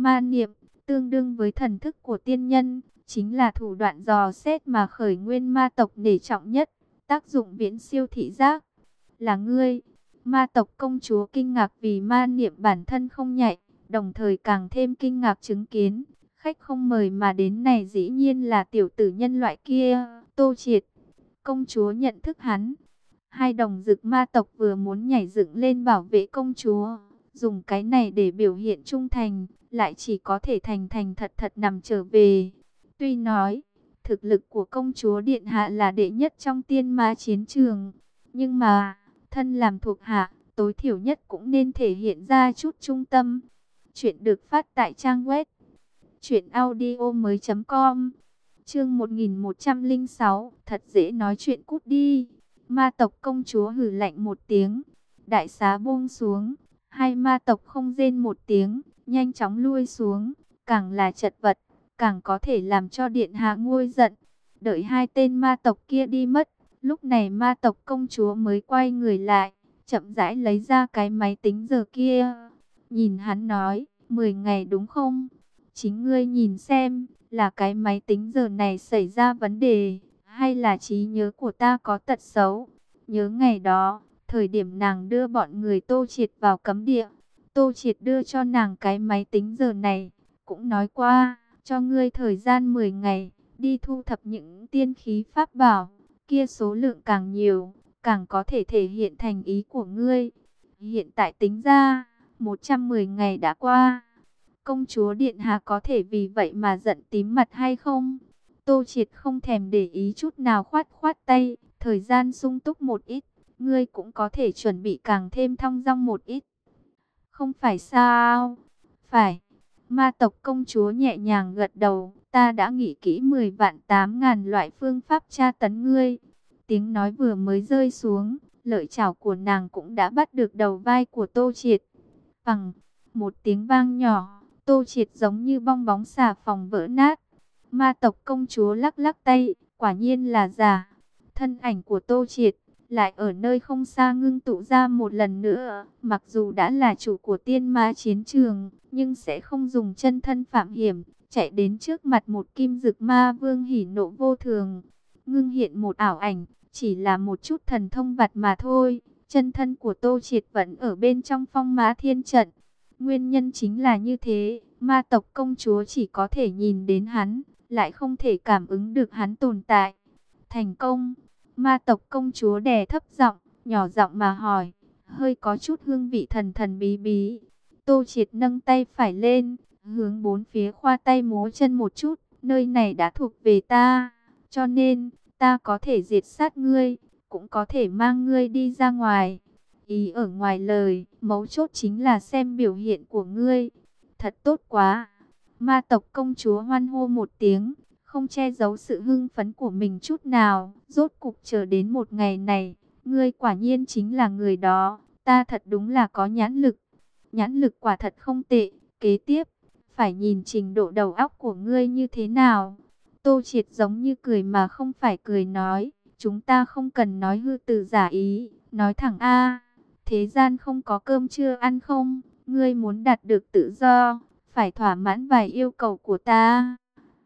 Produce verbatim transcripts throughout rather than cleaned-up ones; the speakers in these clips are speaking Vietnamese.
Ma niệm, tương đương với thần thức của tiên nhân, chính là thủ đoạn dò xét mà khởi nguyên ma tộc nể trọng nhất, tác dụng viễn siêu thị giác. Là ngươi? Ma tộc công chúa kinh ngạc vì ma niệm bản thân không nhạy, đồng thời càng thêm kinh ngạc chứng kiến khách không mời mà đến này dĩ nhiên là tiểu tử nhân loại kia, Tô Triệt. Công chúa nhận thức hắn. Hai đồng dực ma tộc vừa muốn nhảy dựng lên bảo vệ công chúa, dùng cái này để biểu hiện trung thành, lại chỉ có thể thành thành thật thật nằm trở về. Tuy nói, thực lực của công chúa điện hạ là đệ nhất trong tiên ma chiến trường, nhưng mà, thân làm thuộc hạ, tối thiểu nhất cũng nên thể hiện ra chút trung tâm. Chuyện được phát tại trang web truyện audio mới chấm com. Chương một nghìn một trăm lẻ sáu, thật dễ nói chuyện, cút đi. Ma tộc công chúa hừ lạnh một tiếng, đại xá buông xuống, hai ma tộc không rên một tiếng, nhanh chóng lui xuống, càng là chật vật, càng có thể làm cho điện hạ nguôi giận. Đợi hai tên ma tộc kia đi mất, lúc này ma tộc công chúa mới quay người lại, chậm rãi lấy ra cái máy tính giờ kia. Nhìn hắn nói, mười ngày đúng không? Chính ngươi nhìn xem, là cái máy tính giờ này xảy ra vấn đề, hay là trí nhớ của ta có tật xấu? Nhớ ngày đó, thời điểm nàng đưa bọn người Tô Triệt vào cấm địa, Tô Triệt đưa cho nàng cái máy tính giờ này, cũng nói qua, cho ngươi thời gian mười ngày, đi thu thập những tiên khí pháp bảo, kia số lượng càng nhiều, càng có thể thể hiện thành ý của ngươi. Hiện tại tính ra, một trăm mười ngày đã qua. Công chúa điện hạ có thể vì vậy mà giận tím mặt hay không? Tô Triệt không thèm để ý chút nào, khoát khoát tay, thời gian sung túc một ít, ngươi cũng có thể chuẩn bị càng thêm thong dong một ít. Không phải sao? Phải. Ma tộc công chúa nhẹ nhàng gật đầu, ta đã nghĩ kỹ mười vạn tám ngàn loại phương pháp tra tấn ngươi. Tiếng nói vừa mới rơi xuống, lợi chảo của nàng cũng đã bắt được đầu vai của Tô Triệt. Bằng một tiếng vang nhỏ, Tô Triệt giống như bong bóng xà phòng vỡ nát. Ma tộc công chúa lắc lắc tay, quả nhiên là giả. Thân ảnh của Tô Triệt lại ở nơi không xa ngưng tụ ra một lần nữa. Mặc dù đã là chủ của tiên ma chiến trường, nhưng sẽ không dùng chân thân phạm hiểm, chạy đến trước mặt một kim dực ma vương hỉ nộ vô thường. Ngưng hiện một ảo ảnh, chỉ là một chút thần thông vặt mà thôi. Chân thân của Tô Triệt vẫn ở bên trong phong má thiên trận. Nguyên nhân chính là như thế, ma tộc công chúa chỉ có thể nhìn đến hắn, lại không thể cảm ứng được hắn tồn tại. Thành công, ma tộc công chúa đè thấp giọng, nhỏ giọng mà hỏi, hơi có chút hương vị thần thần bí bí. Tô Triệt nâng tay phải lên, hướng bốn phía khoa tay múa chân một chút, nơi này đã thuộc về ta, cho nên, ta có thể diệt sát ngươi, cũng có thể mang ngươi đi ra ngoài. Ý ở ngoài lời, mấu chốt chính là xem biểu hiện của ngươi. Thật tốt quá. Ma tộc công chúa hoan hô một tiếng, không che giấu sự hưng phấn của mình chút nào. Rốt cục chờ đến một ngày này, ngươi quả nhiên chính là người đó. Ta thật đúng là có nhãn lực. Nhãn lực quả thật không tệ. Kế tiếp, phải nhìn trình độ đầu óc của ngươi như thế nào. Tô Triệt giống như cười mà không phải cười nói. Chúng ta không cần nói hư từ giả ý, nói thẳng a. Thế gian không có cơm trưa ăn không? Ngươi muốn đạt được tự do, phải thỏa mãn vài yêu cầu của ta.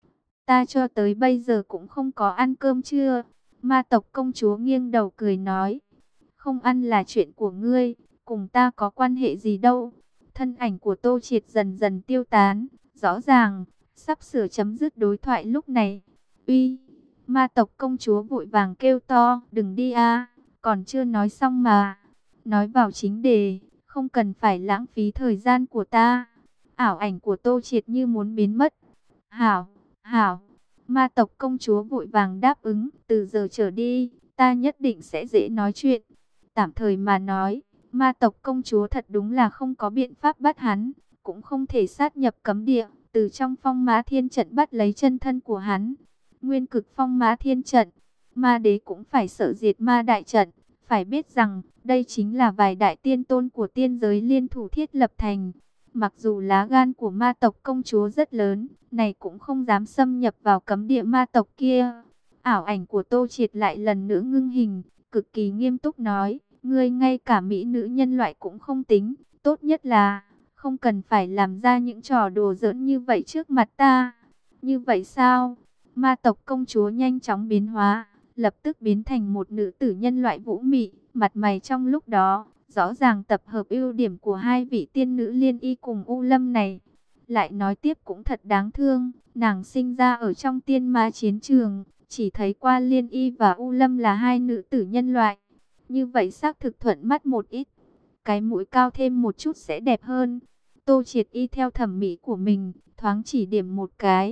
Ta cho tới bây giờ cũng không có ăn cơm trưa. Ma tộc công chúa nghiêng đầu cười nói. Không ăn là chuyện của ngươi, cùng ta có quan hệ gì đâu. Thân ảnh của Tô Triệt dần dần tiêu tán. Rõ ràng, sắp sửa chấm dứt đối thoại lúc này. Uy, ma tộc công chúa vội vàng kêu to, đừng đi a, còn chưa nói xong mà. Nói vào chính đề, không cần phải lãng phí thời gian của ta. Ảo ảnh của Tô Triệt như muốn biến mất. Hảo, hảo, ma tộc công chúa vội vàng đáp ứng, từ giờ trở đi, ta nhất định sẽ dễ nói chuyện. Tạm thời mà nói, ma tộc công chúa thật đúng là không có biện pháp bắt hắn, cũng không thể sát nhập cấm địa, từ trong phong má thiên trận bắt lấy chân thân của hắn. Nguyên cực phong má thiên trận, ma đế cũng phải sợ diệt ma đại trận. Phải biết rằng, đây chính là vài đại tiên tôn của tiên giới liên thủ thiết lập thành. Mặc dù lá gan của ma tộc công chúa rất lớn, này cũng không dám xâm nhập vào cấm địa ma tộc kia. Ảo ảnh của Tô Triệt lại lần nữa ngưng hình, cực kỳ nghiêm túc nói, ngươi ngay cả mỹ nữ nhân loại cũng không tính, tốt nhất là không cần phải làm ra những trò đùa giỡn như vậy trước mặt ta. Như vậy sao? Ma tộc công chúa nhanh chóng biến hóa, lập tức biến thành một nữ tử nhân loại vũ mị, mặt mày trong lúc đó rõ ràng tập hợp ưu điểm của hai vị tiên nữ Liên Y cùng U Lâm này. Lại nói tiếp cũng thật đáng thương, nàng sinh ra ở trong tiên ma chiến trường, chỉ thấy qua Liên Y và U Lâm là hai nữ tử nhân loại. Như vậy xác thực thuận mắt một ít, cái mũi cao thêm một chút sẽ đẹp hơn. Tô Triệt y theo thẩm mỹ của mình, thoáng chỉ điểm một cái.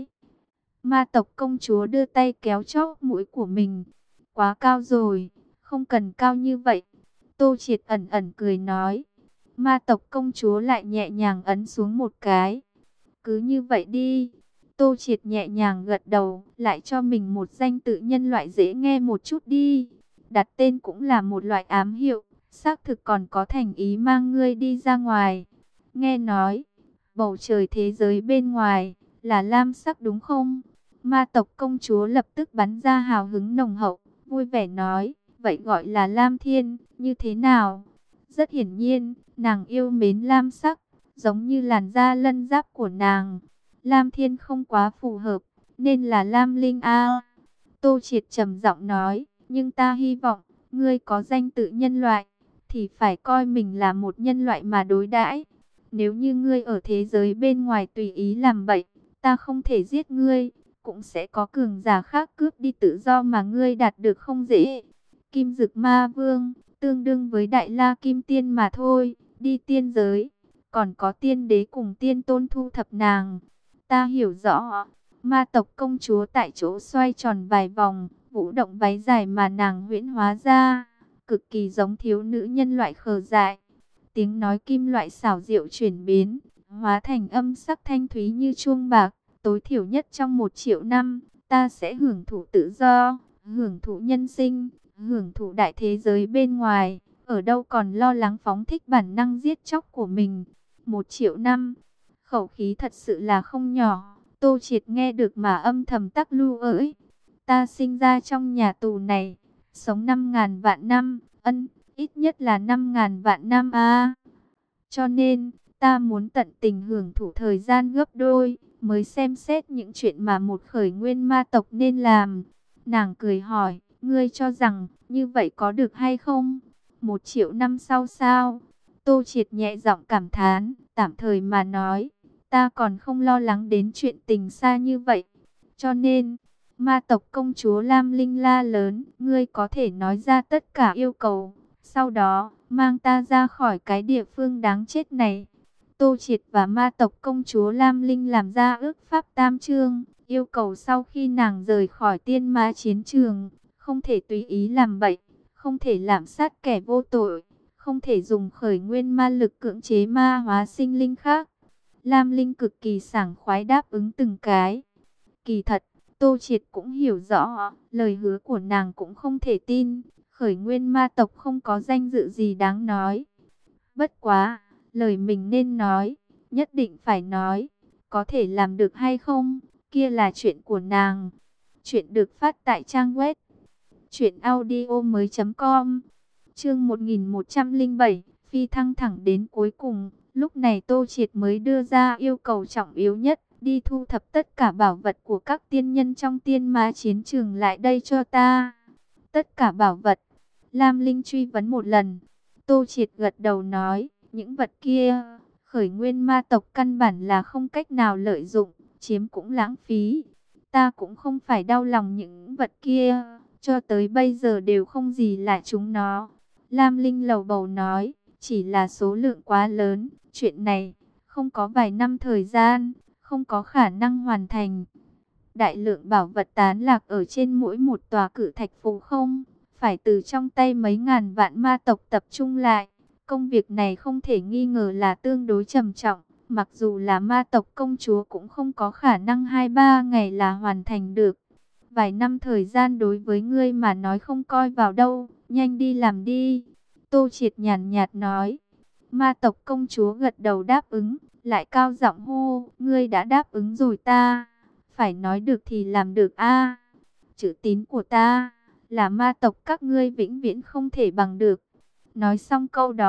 Ma tộc công chúa đưa tay kéo chóp mũi của mình. Quá cao rồi, không cần cao như vậy. Tô Triệt ẩn ẩn cười nói. Ma tộc công chúa lại nhẹ nhàng ấn xuống một cái. Cứ như vậy đi. Tô Triệt nhẹ nhàng gật đầu, lại cho mình một danh tự nhân loại dễ nghe một chút đi. Đặt tên cũng là một loại ám hiệu, xác thực còn có thành ý mang ngươi đi ra ngoài. Nghe nói, bầu trời thế giới bên ngoài là lam sắc đúng không? Ma tộc công chúa lập tức bắn ra hào hứng nồng hậu, vui vẻ nói, vậy gọi là lam thiên, như thế nào? Rất hiển nhiên, nàng yêu mến lam sắc, giống như làn da lân giáp của nàng. Lam thiên không quá phù hợp, nên là lam linh a. Tô Triệt trầm giọng nói, nhưng ta hy vọng, ngươi có danh tự nhân loại, thì phải coi mình là một nhân loại mà đối đãi. Nếu như ngươi ở thế giới bên ngoài tùy ý làm bậy, ta không thể giết ngươi, cũng sẽ có cường giả khác cướp đi tự do mà ngươi đạt được không dễ. Kim Dực Ma Vương, tương đương với Đại La Kim Tiên mà thôi, đi tiên giới, còn có tiên đế cùng tiên tôn thu thập nàng. Ta hiểu rõ. Ma tộc công chúa tại chỗ xoay tròn vài vòng, vũ động váy dài mà nàng huyễn hóa ra, cực kỳ giống thiếu nữ nhân loại khờ dại. Tiếng nói kim loại xảo diệu chuyển biến, hóa thành âm sắc thanh thúy như chuông bạc. Tối thiểu nhất trong một triệu năm, ta sẽ hưởng thụ tự do, hưởng thụ nhân sinh, hưởng thụ đại thế giới bên ngoài. Ở đâu còn lo lắng phóng thích bản năng giết chóc của mình. Một triệu năm, khẩu khí thật sự là không nhỏ. Tô Triệt nghe được mà âm thầm tắc lưu ỡi. Ta sinh ra trong nhà tù này, sống năm ngàn vạn năm, ân, ít nhất là năm ngàn vạn năm a. Cho nên, ta muốn tận tình hưởng thụ thời gian gấp đôi, mới xem xét những chuyện mà một khởi nguyên ma tộc nên làm. Nàng cười hỏi, ngươi cho rằng, như vậy có được hay không? Một triệu năm sau sao? Tô Triệt nhẹ giọng cảm thán, tạm thời mà nói, ta còn không lo lắng đến chuyện tình xa như vậy. Cho nên, ma tộc công chúa Lam Linh la lớn, ngươi có thể nói ra tất cả yêu cầu. Sau đó, mang ta ra khỏi cái địa phương đáng chết này. Tô Triệt và ma tộc công chúa Lam Linh làm ra ước pháp tam chương, yêu cầu sau khi nàng rời khỏi tiên ma chiến trường, không thể tùy ý làm bậy, không thể lạm sát kẻ vô tội, không thể dùng khởi nguyên ma lực cưỡng chế ma hóa sinh linh khác. Lam Linh cực kỳ sảng khoái đáp ứng từng cái. Kỳ thật, Tô Triệt cũng hiểu rõ, lời hứa của nàng cũng không thể tin, khởi nguyên ma tộc không có danh dự gì đáng nói. Bất quá, lời mình nên nói, nhất định phải nói, có thể làm được hay không, kia là chuyện của nàng. Chuyện được phát tại trang web truyện audio mới chấm com. Chương một nghìn một trăm lẻ bảy, phi thăng thẳng đến cuối cùng, lúc này Tô Triệt mới đưa ra yêu cầu trọng yếu nhất, đi thu thập tất cả bảo vật của các tiên nhân trong tiên ma chiến trường lại đây cho ta. Tất cả bảo vật, Lam Linh truy vấn một lần. Tô Triệt gật đầu nói, những vật kia, khởi nguyên ma tộc căn bản là không cách nào lợi dụng, chiếm cũng lãng phí. Ta cũng không phải đau lòng những vật kia, cho tới bây giờ đều không gì là chúng nó. Lam Linh lầu bầu nói, chỉ là số lượng quá lớn, chuyện này không có vài năm thời gian, không có khả năng hoàn thành. Đại lượng bảo vật tán lạc ở trên mỗi một tòa cự thạch phù không, phải từ trong tay mấy ngàn vạn ma tộc tập trung lại. Công việc này không thể nghi ngờ là tương đối trầm trọng, mặc dù là ma tộc công chúa cũng không có khả năng hai ba ngày là hoàn thành được. Vài năm thời gian đối với ngươi mà nói không coi vào đâu, nhanh đi làm đi. Tô Triệt nhàn nhạt nói. Ma tộc công chúa gật đầu đáp ứng, lại cao giọng hô, ngươi đã đáp ứng rồi ta, phải nói được thì làm được a. Chữ tín của ta là ma tộc các ngươi vĩnh viễn không thể bằng được. Nói xong câu đó,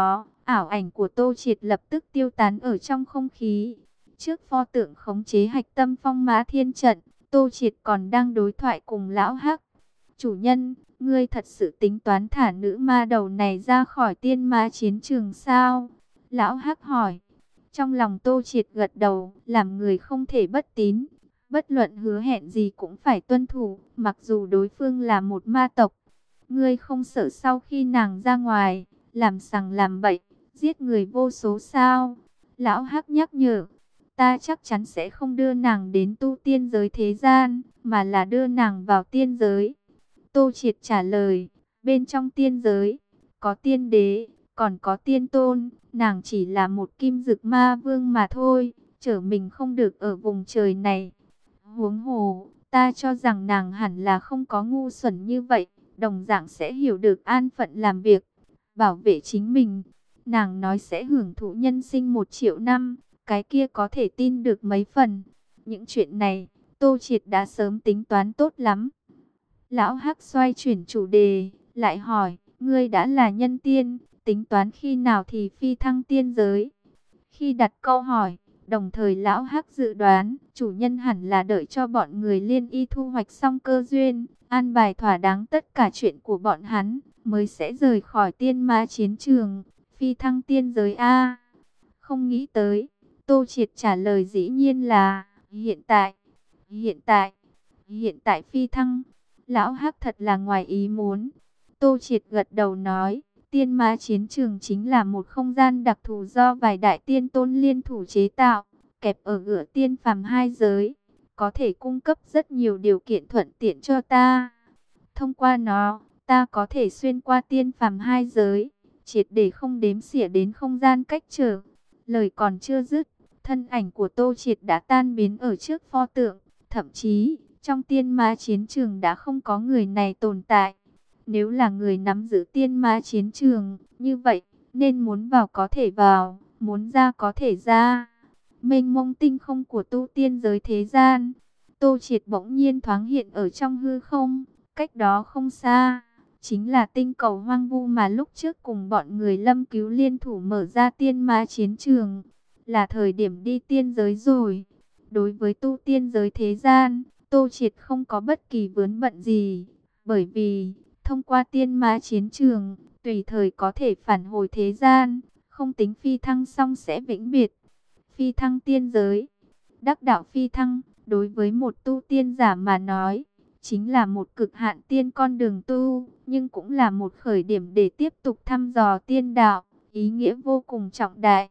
ảo ảnh của Tô Triệt lập tức tiêu tán ở trong không khí. Trước pho tượng khống chế hạch tâm phong mã thiên trận, Tô Triệt còn đang đối thoại cùng lão Hắc. Chủ nhân, ngươi thật sự tính toán thả nữ ma đầu này ra khỏi tiên ma chiến trường sao? Lão Hắc hỏi. Trong lòng Tô Triệt gật đầu, làm người không thể bất tín. Bất luận hứa hẹn gì cũng phải tuân thủ, mặc dù đối phương là một ma tộc. Ngươi không sợ sau khi nàng ra ngoài, làm sằng làm bậy, giết người vô số sao? Lão Hắc nhắc nhở. Ta chắc chắn sẽ không đưa nàng đến tu tiên giới thế gian, mà là đưa nàng vào tiên giới. Tô Triệt trả lời, bên trong tiên giới, có tiên đế, còn có tiên tôn, nàng chỉ là một kim dực ma vương mà thôi, trở mình không được ở vùng trời này. Huống hồ, ta cho rằng nàng hẳn là không có ngu xuẩn như vậy, đồng dạng sẽ hiểu được an phận làm việc, bảo vệ chính mình. Nàng nói sẽ hưởng thụ nhân sinh một triệu năm, cái kia có thể tin được mấy phần. Những chuyện này, Tô Triệt đã sớm tính toán tốt lắm. Lão Hắc xoay chuyển chủ đề, lại hỏi, ngươi đã là nhân tiên, tính toán khi nào thì phi thăng tiên giới? Khi đặt câu hỏi, đồng thời Lão Hắc dự đoán, chủ nhân hẳn là đợi cho bọn người Liên Y thu hoạch xong cơ duyên, an bài thỏa đáng tất cả chuyện của bọn hắn, mới sẽ rời khỏi tiên ma chiến trường, phi thăng tiên giới A. Không nghĩ tới, Tô Triệt trả lời dĩ nhiên là, hiện tại, hiện tại, hiện tại phi thăng. Lão Hắc thật là ngoài ý muốn. Tô Triệt gật đầu nói, tiên ma chiến trường chính là một không gian đặc thù do vài đại tiên tôn liên thủ chế tạo, kẹp ở giữa tiên phàm hai giới, có thể cung cấp rất nhiều điều kiện thuận tiện cho ta. Thông qua nó, ta có thể xuyên qua tiên phàm hai giới, triệt để không đếm xỉa đến không gian cách trở. Lời còn chưa dứt, thân ảnh của Tô Triệt đã tan biến ở trước pho tượng, thậm chí trong tiên ma chiến trường đã không có người này tồn tại. Nếu là người nắm giữ tiên ma chiến trường, như vậy, nên muốn vào có thể vào, muốn ra có thể ra. Mênh mông tinh không của tu tiên giới thế gian, Tô Triệt bỗng nhiên thoáng hiện ở trong hư không, cách đó không xa. Chính là tinh cầu hoang vu mà lúc trước cùng bọn người Lâm Cứu liên thủ mở ra tiên ma chiến trường. Là thời điểm đi tiên giới rồi. Đối với tu tiên giới thế gian, Tô Triệt không có bất kỳ vướng bận gì, bởi vì thông qua tiên ma chiến trường, tùy thời có thể phản hồi thế gian, không tính phi thăng xong sẽ vĩnh biệt. Phi thăng tiên giới, đắc đạo phi thăng, đối với một tu tiên giả mà nói, chính là một cực hạn tiên con đường tu, nhưng cũng là một khởi điểm để tiếp tục thăm dò tiên đạo, ý nghĩa vô cùng trọng đại.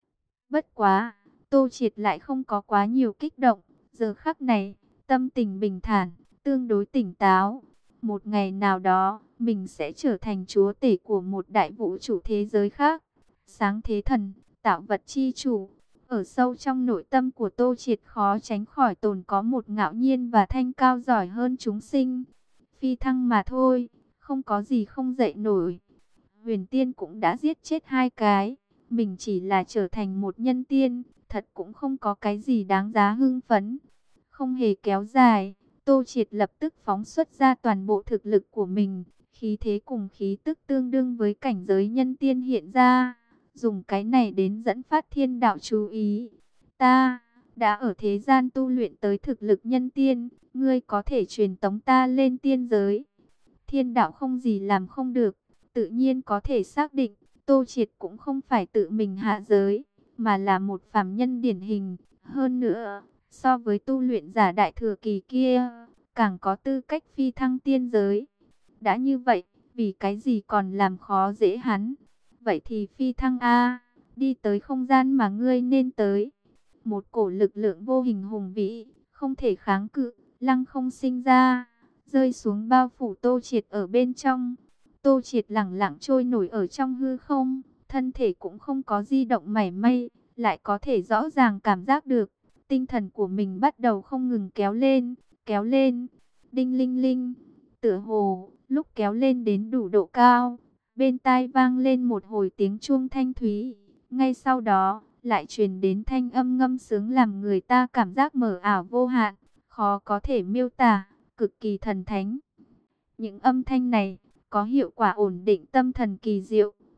Bất quá, Tô Triệt lại không có quá nhiều kích động, giờ khắc này, tâm tình bình thản, tương đối tỉnh táo. Một ngày nào đó, mình sẽ trở thành chúa tể của một đại vũ trụ thế giới khác. Sáng thế thần, tạo vật chi chủ. Ở sâu trong nội tâm của Tô Triệt khó tránh khỏi tồn có một ngạo nhiên và thanh cao giỏi hơn chúng sinh. Phi thăng mà thôi, không có gì không dậy nổi. Huyền tiên cũng đã giết chết hai cái. Mình chỉ là trở thành một nhân tiên, thật cũng không có cái gì đáng giá hưng phấn. Không hề kéo dài, Tô Triệt lập tức phóng xuất ra toàn bộ thực lực của mình, khí thế cùng khí tức tương đương với cảnh giới nhân tiên hiện ra, dùng cái này đến dẫn phát thiên đạo chú ý. Ta đã ở thế gian tu luyện tới thực lực nhân tiên, ngươi có thể truyền tống ta lên tiên giới. Thiên đạo không gì làm không được, tự nhiên có thể xác định, Tô Triệt cũng không phải tự mình hạ giới, mà là một phàm nhân điển hình. Hơn nữa, so với tu luyện giả đại thừa kỳ kia, càng có tư cách phi thăng tiên giới. Đã như vậy, vì cái gì còn làm khó dễ hắn? Vậy thì phi thăng A, đi tới không gian mà ngươi nên tới. Một cổ lực lượng vô hình hùng vĩ, không thể kháng cự, lăng không sinh ra, rơi xuống bao phủ Tô Triệt ở bên trong. Tô Triệt lẳng lặng trôi nổi ở trong hư không, thân thể cũng không có di động mảy may, lại có thể rõ ràng cảm giác được, tinh thần của mình bắt đầu không ngừng kéo lên, kéo lên, đinh linh linh, tựa hồ, lúc kéo lên đến đủ độ cao, bên tai vang lên một hồi tiếng chuông thanh thúy, ngay sau đó, lại truyền đến thanh âm ngâm sướng làm người ta cảm giác mờ ảo vô hạn, khó có thể miêu tả, cực kỳ thần thánh. Những âm thanh này có hiệu quả ổn định tâm thần kỳ diệu,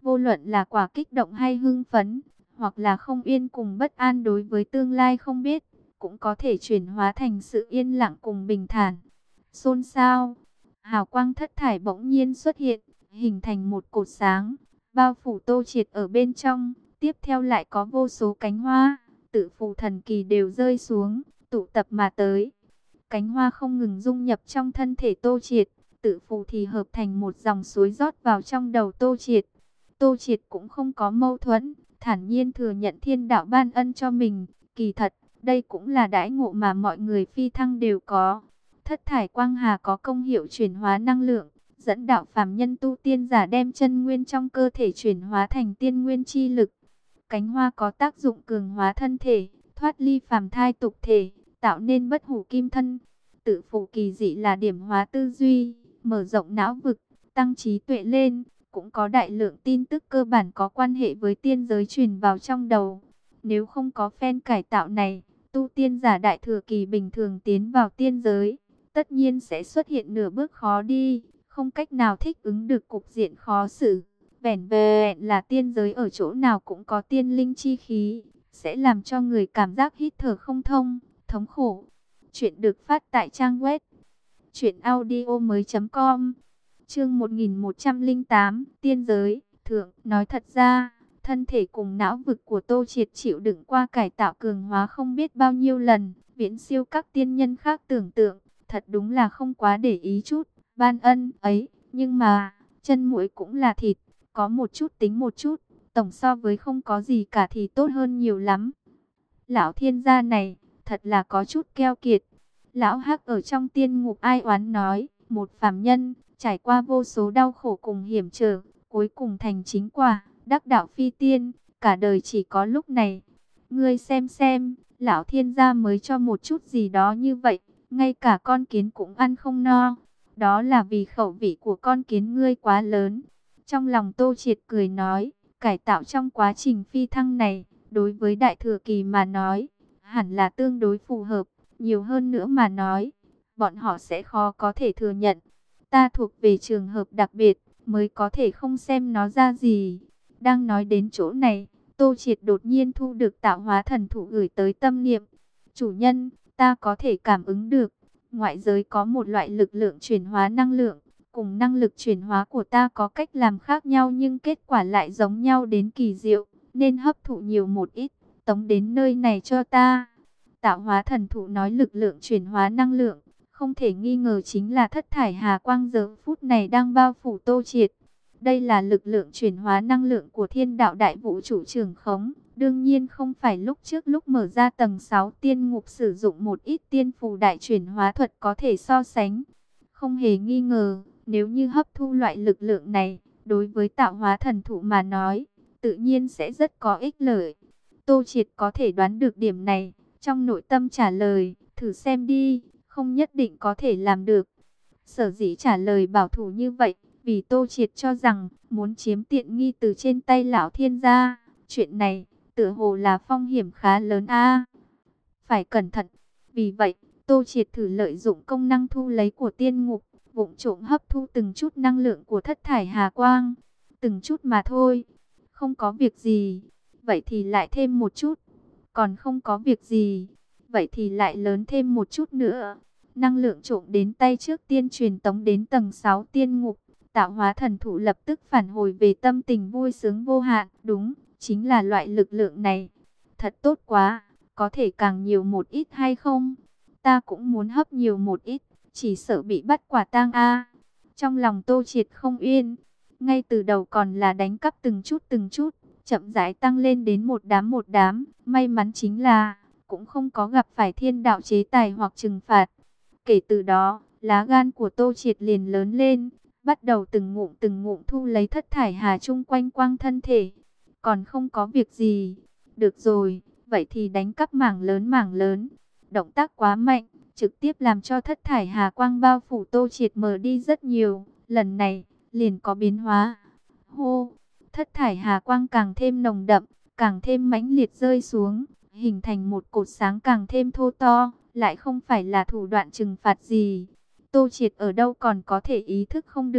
Vô luận là quả kích động hay hưng phấn, hoặc là không yên cùng bất an đối với tương lai không biết, cũng có thể chuyển hóa thành sự yên lặng cùng bình thản. Xôn xao, hào quang thất thải bỗng nhiên xuất hiện, hình thành một cột sáng, bao phủ Tô Triệt ở bên trong. Tiếp theo lại có vô số cánh hoa, tự phù thần kỳ đều rơi xuống, tụ tập mà tới. Cánh hoa không ngừng dung nhập trong thân thể Tô Triệt, tự phù thì hợp thành một dòng suối rót vào trong đầu Tô Triệt. Tô Triệt cũng không có mâu thuẫn, thản nhiên thừa nhận thiên đạo ban ân cho mình. Kỳ thật, đây cũng là đãi ngộ mà mọi người phi thăng đều có. Thất thải quang hà có công hiệu chuyển hóa năng lượng, dẫn đạo phàm nhân tu tiên giả đem chân nguyên trong cơ thể chuyển hóa thành tiên nguyên chi lực. Cánh hoa có tác dụng cường hóa thân thể, thoát ly phàm thai tục thể, tạo nên bất hủ kim thân. Tự phụ kỳ dị là điểm hóa tư duy, mở rộng não vực, tăng trí tuệ lên. Cũng có đại lượng tin tức cơ bản có quan hệ với tiên giới truyền vào trong đầu. Nếu không có phen cải tạo này, tu tiên giả đại thừa kỳ bình thường tiến vào tiên giới, tất nhiên sẽ xuất hiện nửa bước khó đi, không cách nào thích ứng được cục diện khó xử. Vẻn vẹn là tiên giới ở chỗ nào cũng có tiên linh chi khí, sẽ làm cho người cảm giác hít thở không thông, thống khổ. Chuyện được phát tại trang web truyện audio mới chấm com. Chương một nghìn một trăm lẻ tám, tiên giới, thượng, nói thật ra, thân thể cùng não vực của Tô Triệt chịu đựng qua cải tạo cường hóa không biết bao nhiêu lần, viễn siêu các tiên nhân khác tưởng tượng, thật đúng là không quá để ý chút, ban ân ấy, nhưng mà, chân muỗi cũng là thịt, có một chút tính một chút, tổng so với không có gì cả thì tốt hơn nhiều lắm. Lão thiên gia này, thật là có chút keo kiệt. Lão Hắc ở trong tiên ngục ai oán nói, một phàm nhân, trải qua vô số đau khổ cùng hiểm trở, cuối cùng thành chính quả, đắc đạo phi tiên, cả đời chỉ có lúc này. Ngươi xem xem, lão thiên gia mới cho một chút gì đó như vậy, ngay cả con kiến cũng ăn không no. Đó là vì khẩu vị của con kiến ngươi quá lớn. Trong lòng Tô Triệt cười nói, cải tạo trong quá trình phi thăng này, đối với đại thừa kỳ mà nói, hẳn là tương đối phù hợp, nhiều hơn nữa mà nói, bọn họ sẽ khó có thể thừa nhận. Ta thuộc về trường hợp đặc biệt, mới có thể không xem nó ra gì. Đang nói đến chỗ này, Tô Triệt đột nhiên thu được tạo hóa thần thụ gửi tới tâm niệm. Chủ nhân, ta có thể cảm ứng được, ngoại giới có một loại lực lượng chuyển hóa năng lượng, cùng năng lực chuyển hóa của ta có cách làm khác nhau nhưng kết quả lại giống nhau đến kỳ diệu, nên hấp thụ nhiều một ít, tống đến nơi này cho ta. Tạo hóa thần thụ nói lực lượng chuyển hóa năng lượng, không thể nghi ngờ chính là thất thải hà quang giờ phút này đang bao phủ Tô Triệt. Đây là lực lượng chuyển hóa năng lượng của thiên đạo đại vũ trụ trường khống. Đương nhiên không phải lúc trước lúc mở ra tầng sáu tiên ngục sử dụng một ít tiên phù đại chuyển hóa thuật có thể so sánh. Không hề nghi ngờ, nếu như hấp thu loại lực lượng này, đối với tạo hóa thần thụ mà nói, tự nhiên sẽ rất có ích lợi. Tô Triệt có thể đoán được điểm này, trong nội tâm trả lời, thử xem đi, không nhất định có thể làm được. Sở dĩ trả lời bảo thủ như vậy, vì Tô Triệt cho rằng, muốn chiếm tiện nghi từ trên tay lão thiên gia, chuyện này, tựa hồ là phong hiểm khá lớn a. Phải cẩn thận, vì vậy, Tô Triệt thử lợi dụng công năng thu lấy của tiên ngục, vụng trộm hấp thu từng chút năng lượng của thất thải hà quang, từng chút mà thôi, không có việc gì, vậy thì lại thêm một chút, còn không có việc gì, vậy thì lại lớn thêm một chút nữa. Năng lượng trộm đến tay trước tiên truyền tống đến tầng sáu tiên ngục, tạo hóa thần thụ lập tức phản hồi về tâm tình vui sướng vô hạn, đúng, chính là loại lực lượng này. Thật tốt quá, có thể càng nhiều một ít hay không? Ta cũng muốn hấp nhiều một ít, chỉ sợ bị bắt quả tang a. Trong lòng Tô Triệt không yên, ngay từ đầu còn là đánh cắp từng chút từng chút, chậm rãi tăng lên đến một đám một đám, may mắn chính là cũng không có gặp phải thiên đạo chế tài hoặc trừng phạt. Kể từ đó, lá gan của Tô Triệt liền lớn lên, bắt đầu từng ngụm từng ngụm thu lấy thất thải hà chung quanh quang thân thể. Còn không có việc gì. Được rồi, vậy thì đánh cắp mảng lớn mảng lớn. Động tác quá mạnh, trực tiếp làm cho thất thải hà quang bao phủ Tô Triệt mờ đi rất nhiều. Lần này, liền có biến hóa. Hô, thất thải hà quang càng thêm nồng đậm, càng thêm mãnh liệt rơi xuống, hình thành một cột sáng càng thêm thô to, lại không phải là thủ đoạn trừng phạt gì. Tô Triệt ở đâu còn có thể ý thức không được,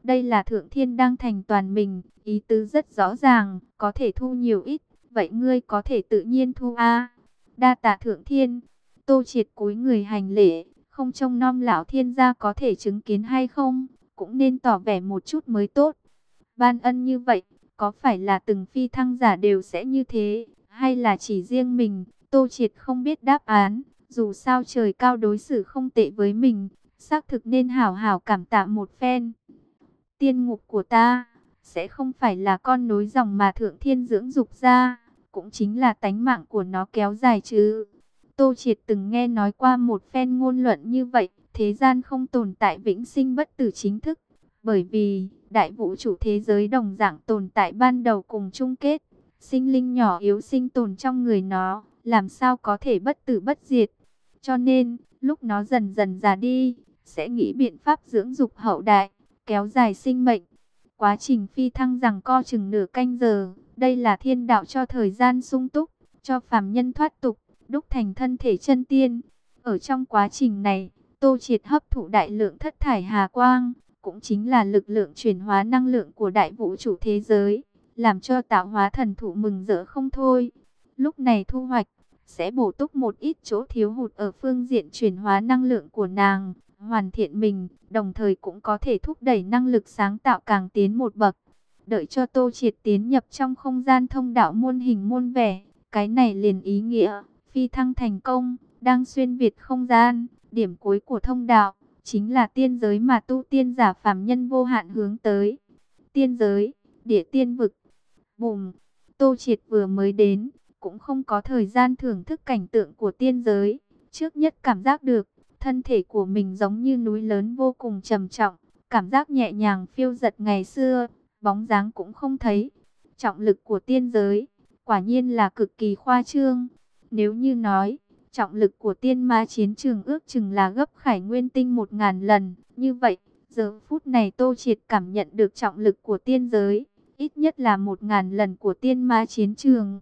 Đây là Thượng Thiên đang thành toàn mình, ý tứ rất rõ ràng, có thể thu nhiều ít, vậy ngươi có thể tự nhiên thu a. Đa tạ Thượng Thiên. Tô Triệt cúi người hành lễ, không trông nom lão thiên gia có thể chứng kiến hay không, cũng nên tỏ vẻ một chút mới tốt. Ban ân như vậy, có phải là từng phi thăng giả đều sẽ như thế, hay là chỉ riêng mình? Tô Triệt không biết đáp án, dù sao trời cao đối xử không tệ với mình, xác thực nên hảo hảo cảm tạ một phen. Tiên ngục của ta, sẽ không phải là con nối dòng mà Thượng Thiên dưỡng dục ra, cũng chính là tánh mạng của nó kéo dài chứ. Tô Triệt từng nghe nói qua một phen ngôn luận như vậy, thế gian không tồn tại vĩnh sinh bất tử chính thức, bởi vì đại vũ trụ thế giới đồng dạng tồn tại ban đầu cùng chung kết, sinh linh nhỏ yếu sinh tồn trong người nó, làm sao có thể bất tử bất diệt. Cho nên, lúc nó dần dần già đi, sẽ nghĩ biện pháp dưỡng dục hậu đại, kéo dài sinh mệnh. Quá trình phi thăng rằng co chừng nửa canh giờ, đây là thiên đạo cho thời gian sung túc, cho phàm nhân thoát tục, đúc thành thân thể chân tiên. Ở trong quá trình này, Tô Triệt hấp thụ đại lượng thất thải hà quang, cũng chính là lực lượng chuyển hóa năng lượng của đại vũ trụ thế giới, làm cho tạo hóa thần thụ mừng rỡ không thôi. Lúc này thu hoạch, sẽ bổ túc một ít chỗ thiếu hụt ở phương diện chuyển hóa năng lượng của nàng, hoàn thiện mình, đồng thời cũng có thể thúc đẩy năng lực sáng tạo càng tiến một bậc. Đợi cho Tô Triệt tiến nhập trong không gian thông đạo muôn hình muôn vẻ, cái này liền ý nghĩa phi thăng thành công, đang xuyên việt không gian. Điểm cuối của thông đạo chính là tiên giới mà tu tiên giả phàm nhân vô hạn hướng tới. Tiên giới, địa tiên vực. Bùm, Tô Triệt vừa mới đến, cũng không có thời gian thưởng thức cảnh tượng của tiên giới. Trước nhất cảm giác được, thân thể của mình giống như núi lớn vô cùng trầm trọng, cảm giác nhẹ nhàng phiêu dật ngày xưa, bóng dáng cũng không thấy. Trọng lực của tiên giới, quả nhiên là cực kỳ khoa trương. Nếu như nói, trọng lực của tiên ma chiến trường ước chừng là gấp Khải Nguyên tinh một ngàn lần, như vậy, giờ phút này Tô Triệt cảm nhận được trọng lực của tiên giới, ít nhất là một ngàn lần của tiên ma chiến trường.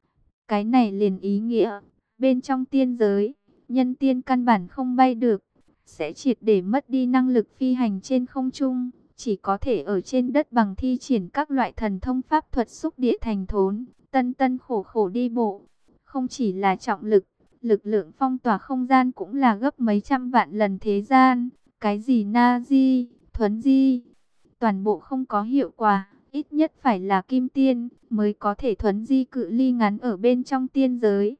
Cái này liền ý nghĩa, bên trong tiên giới, nhân tiên căn bản không bay được, sẽ triệt để mất đi năng lực phi hành trên không trung, chỉ có thể ở trên đất bằng thi triển các loại thần thông pháp thuật xúc địa thành thốn, tân tân khổ khổ đi bộ. Không chỉ là trọng lực, lực lượng phong tỏa không gian cũng là gấp mấy trăm vạn lần thế gian, cái gì na di, thuấn di, toàn bộ không có hiệu quả. Ít nhất phải là kim tiên mới có thể thuấn di cự ly ngắn ở bên trong tiên giới.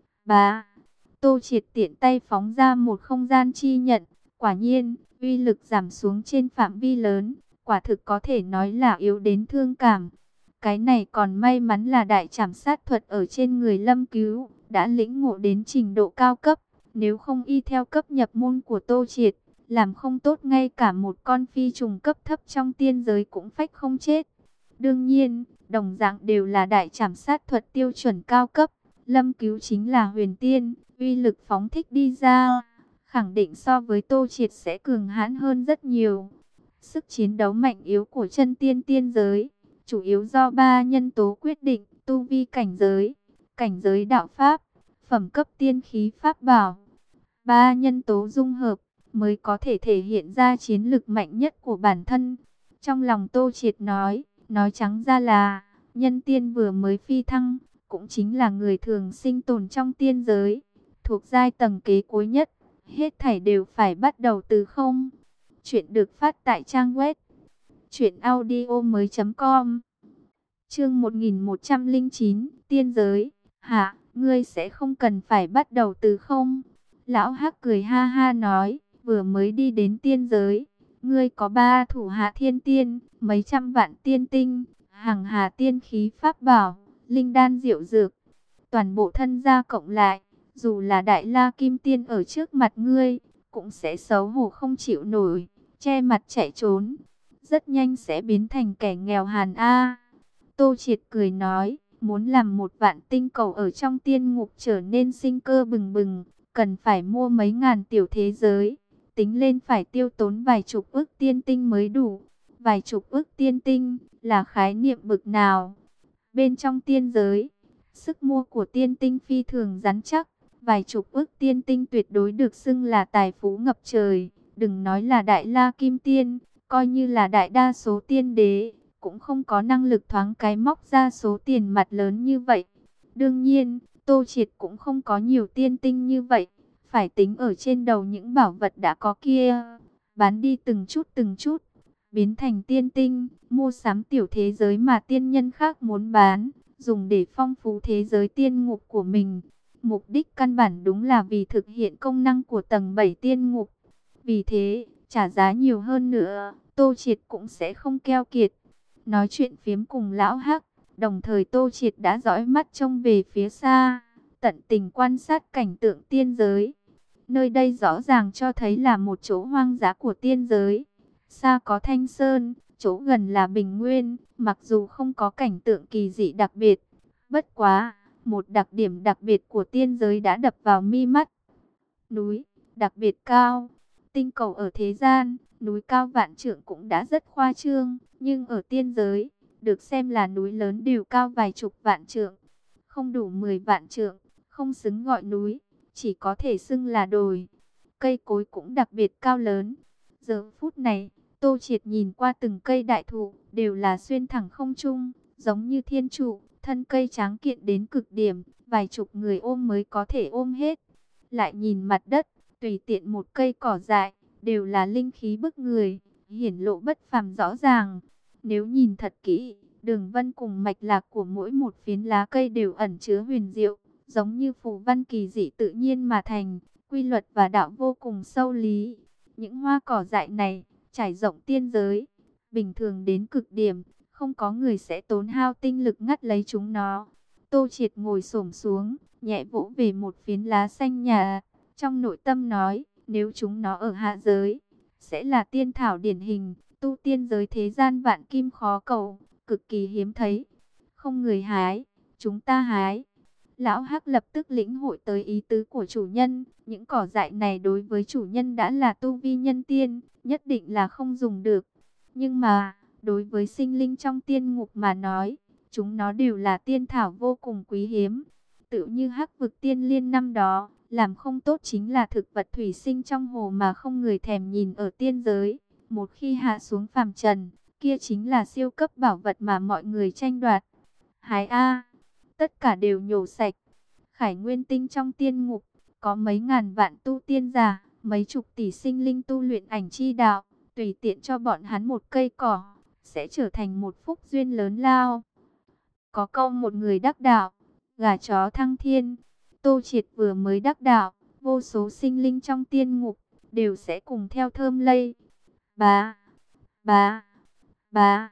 Bá, Tô Triệt tiện tay phóng ra một không gian chi nhận, quả nhiên, uy lực giảm xuống trên phạm vi lớn, quả thực có thể nói là yếu đến thương cảm. Cái này còn may mắn là đại trảm sát thuật ở trên người Lâm Cứu, đã lĩnh ngộ đến trình độ cao cấp, nếu không y theo cấp nhập môn của Tô Triệt, làm không tốt ngay cả một con phi trùng cấp thấp trong tiên giới cũng phách không chết. Đương nhiên, đồng dạng đều là đại trảm sát thuật tiêu chuẩn cao cấp. Lâm Cứu chính là huyền tiên, uy lực phóng thích đi ra, khẳng định so với Tô Triệt sẽ cường hãn hơn rất nhiều. Sức chiến đấu mạnh yếu của chân tiên tiên giới, chủ yếu do ba nhân tố quyết định: tu vi cảnh giới, cảnh giới đạo pháp, phẩm cấp tiên khí pháp bảo. Ba nhân tố dung hợp mới có thể thể hiện ra chiến lực mạnh nhất của bản thân. Trong lòng Tô Triệt nói, nói trắng ra là, nhân tiên vừa mới phi thăng, cũng chính là người thường sinh tồn trong tiên giới, thuộc giai tầng kế cuối nhất, hết thảy đều phải bắt đầu từ không. Chuyện được phát tại trang web truyện audio mới chấm com. Chương một nghìn một trăm lẻ chín, tiên giới. Hả, ngươi sẽ không cần phải bắt đầu từ không? Lão Hắc cười ha ha nói, vừa mới đi đến tiên giới, ngươi có ba thủ hạ thiên tiên, mấy trăm vạn tiên tinh, hàng hà tiên khí pháp bảo, linh đan diệu dược, toàn bộ thân gia cộng lại, dù là đại la kim tiên ở trước mặt ngươi, cũng sẽ xấu hổ không chịu nổi, che mặt chạy trốn, rất nhanh sẽ biến thành kẻ nghèo hàn a. Tô Triệt cười nói, muốn làm một vạn tinh cầu ở trong tiên ngục trở nên sinh cơ bừng bừng, cần phải mua mấy ngàn tiểu thế giới, tính lên phải tiêu tốn vài chục ức tiên tinh mới đủ. Vài chục ức tiên tinh là khái niệm bực nào? Bên trong tiên giới, sức mua của tiên tinh phi thường rắn chắc, vài chục ức tiên tinh tuyệt đối được xưng là tài phú ngập trời. Đừng nói là đại la kim tiên, Coi như là đại đa số tiên đế, cũng không có năng lực thoáng cái móc ra số tiền mặt lớn như vậy. Đương nhiên, Tô Triệt cũng không có nhiều tiên tinh như vậy, phải tính ở trên đầu những bảo vật đã có kia, bán đi từng chút từng chút, biến thành tiên tinh, mua sắm tiểu thế giới mà tiên nhân khác muốn bán, dùng để phong phú thế giới tiên ngục của mình. Mục đích căn bản đúng là vì thực hiện công năng của tầng bảy tiên ngục. Vì thế, trả giá nhiều hơn nữa, Tô Triệt cũng sẽ không keo kiệt. Nói chuyện phiếm cùng lão Hắc, đồng thời Tô Triệt đã dõi mắt trông về phía xa, tận tình quan sát cảnh tượng tiên giới. Nơi đây rõ ràng cho thấy là một chỗ hoang dã của tiên giới. Xa có Thanh Sơn, chỗ gần là Bình Nguyên, mặc dù không có cảnh tượng kỳ dị đặc biệt. Bất quá, một đặc điểm đặc biệt của tiên giới đã đập vào mi mắt. Núi, đặc biệt cao. Tinh cầu ở thế gian, núi cao vạn trượng cũng đã rất khoa trương, nhưng ở tiên giới, được xem là núi lớn đều cao vài chục vạn trượng, không đủ mười vạn trượng, không xứng gọi núi, chỉ có thể xưng là đồi. Cây cối cũng đặc biệt cao lớn. Giờ phút này, Tô Triệt nhìn qua từng cây đại thụ, đều là xuyên thẳng không trung, giống như thiên trụ, thân cây tráng kiện đến cực điểm, vài chục người ôm mới có thể ôm hết. Lại nhìn mặt đất, tùy tiện một cây cỏ dại, đều là linh khí bức người, hiển lộ bất phàm rõ ràng. Nếu nhìn thật kỹ, đường vân cùng mạch lạc của mỗi một phiến lá cây đều ẩn chứa huyền diệu, giống như phù văn kỳ dị tự nhiên mà thành, quy luật và đạo vô cùng sâu lý. Những hoa cỏ dại này, trải rộng tiên giới, bình thường đến cực điểm, không có người sẽ tốn hao tinh lực ngắt lấy chúng nó. Tô Triệt ngồi xổm xuống, nhẹ vỗ về một phiến lá xanh nhà, trong nội tâm nói, nếu chúng nó ở hạ giới, sẽ là tiên thảo điển hình, tu tiên giới thế gian vạn kim khó cầu, cực kỳ hiếm thấy. Không người hái, chúng ta hái. Lão Hắc lập tức lĩnh hội tới ý tứ của chủ nhân, những cỏ dại này đối với chủ nhân đã là tu vi nhân tiên, nhất định là không dùng được. Nhưng mà, đối với sinh linh trong tiên ngục mà nói, chúng nó đều là tiên thảo vô cùng quý hiếm. Tự như Hắc vực tiên liên năm đó, làm không tốt chính là thực vật thủy sinh trong hồ mà không người thèm nhìn ở tiên giới. Một khi hạ xuống phàm trần, kia chính là siêu cấp bảo vật mà mọi người tranh đoạt. Hái A, tất cả đều nhổ sạch. Khải Nguyên Tinh trong tiên ngục, có mấy ngàn vạn tu tiên giả, mấy chục tỷ sinh linh tu luyện ảnh chi đạo, tùy tiện cho bọn hắn một cây cỏ, sẽ trở thành một phúc duyên lớn lao. Có câu một người đắc đạo, gà chó thăng thiên. Tô Triệt vừa mới đắc đạo, vô số sinh linh trong tiên ngục đều sẽ cùng theo thơm lây. Bá, bá, bá,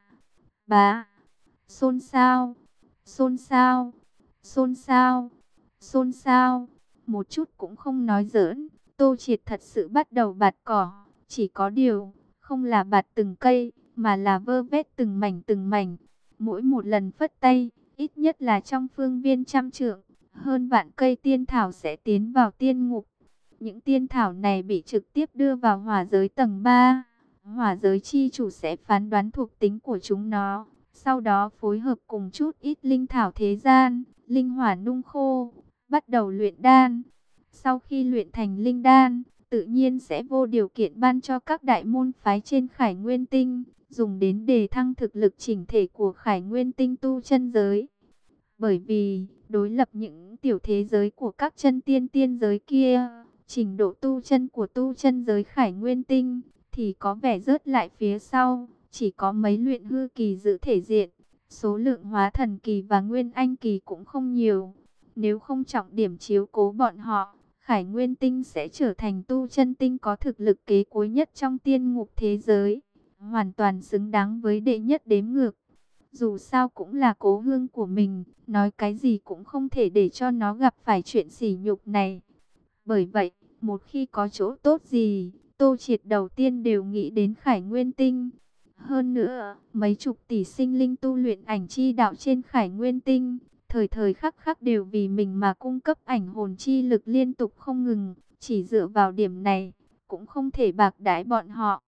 bá, xôn xao, xôn xao, xôn xao, xôn xao. Một chút cũng không nói giỡn, Tô Triệt thật sự bắt đầu bạt cỏ, chỉ có điều, không là bạt từng cây, mà là vơ vét từng mảnh từng mảnh. Mỗi một lần phất tay, ít nhất là trong phương viên trăm trượng, hơn vạn cây tiên thảo sẽ tiến vào tiên ngục. Những tiên thảo này bị trực tiếp đưa vào hỏa giới tầng ba. Hỏa giới chi chủ sẽ phán đoán thuộc tính của chúng nó, sau đó phối hợp cùng chút ít linh thảo thế gian, linh hỏa nung khô, bắt đầu luyện đan. Sau khi luyện thành linh đan, tự nhiên sẽ vô điều kiện ban cho các đại môn phái trên Khải Nguyên Tinh, dùng đến đề thăng thực lực chỉnh thể của Khải Nguyên Tinh tu chân giới. Bởi vì, đối lập những tiểu thế giới của các chân tiên tiên giới kia, trình độ tu chân của tu chân giới Khải Nguyên Tinh thì có vẻ rớt lại phía sau, chỉ có mấy luyện hư kỳ giữ thể diện, số lượng hóa thần kỳ và nguyên anh kỳ cũng không nhiều. Nếu không trọng điểm chiếu cố bọn họ, Khải Nguyên Tinh sẽ trở thành tu chân tinh có thực lực kế cuối nhất trong tiên ngục thế giới, hoàn toàn xứng đáng với đệ nhất đếm ngược. Dù sao cũng là cố hương của mình, nói cái gì cũng không thể để cho nó gặp phải chuyện sỉ nhục này. Bởi vậy, một khi có chỗ tốt gì, Tô Triệt đầu tiên đều nghĩ đến Khải Nguyên Tinh. Hơn nữa, mấy chục tỷ sinh linh tu luyện ảnh chi đạo trên Khải Nguyên Tinh, thời thời khắc khắc đều vì mình mà cung cấp ảnh hồn chi lực liên tục không ngừng. Chỉ dựa vào điểm này, cũng không thể bạc đãi bọn họ.